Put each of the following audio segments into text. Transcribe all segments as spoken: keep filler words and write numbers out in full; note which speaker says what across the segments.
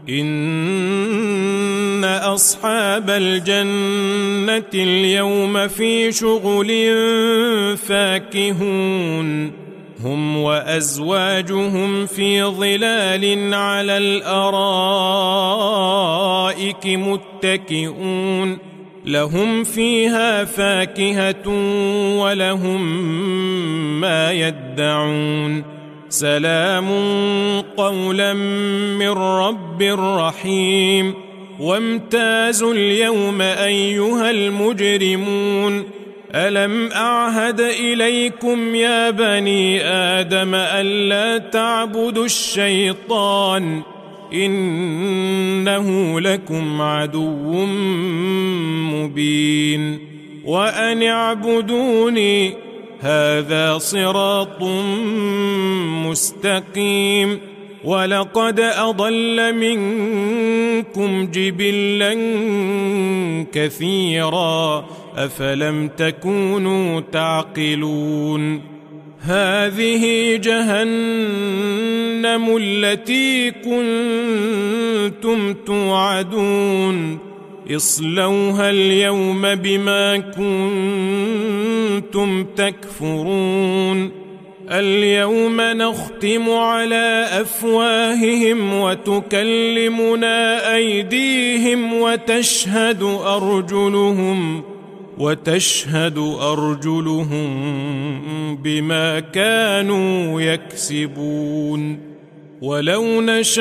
Speaker 1: إن أصحاب الجنة اليوم في شغل فاكهون هم وأزواجهم في ظلال على الأرائك متكئون لهم فيها فاكهة ولهم ما يدعون سلام قولا من رب رحيم وامتازوا اليوم أيها المجرمون ألم أعهد إليكم يا بني آدم ألا تعبدوا الشيطان إنه لكم عدو مبين وأن اعبدوني هذا صراط مستقيم ولقد أضل منكم جبلا كثيرا أفلم تكونوا تعقلون هذه جهنم التي كنتم توعدون اصلوها اليوم بما كنتم تكفرون اليوم نختم على أفواههم وتكلمنا أيديهم وتشهد أرجلهم وتشهد أرجلهم بما كانوا يكسبون ولو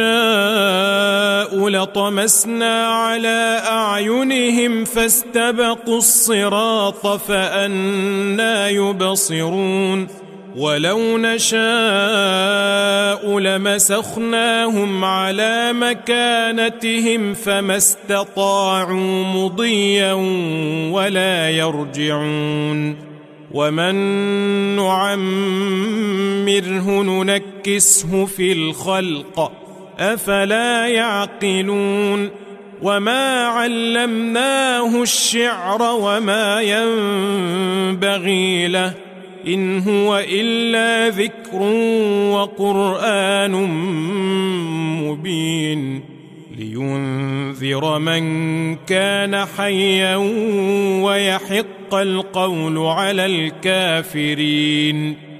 Speaker 1: نشاء لطمسنا على أعينهم فاستبقوا الصراط فأنى يبصرون ولو نشاء لمسخناهم على مكانتهم فما استطاعوا مضيا ولا يرجعون ومن نعمره ننكسه في الخلق أفلا يعقلون وما علمناه الشعر وما ينبغي له إن هو إلا ذكر وقرآن مبين لينذر من كان حيا ويحق القول على الكافرين.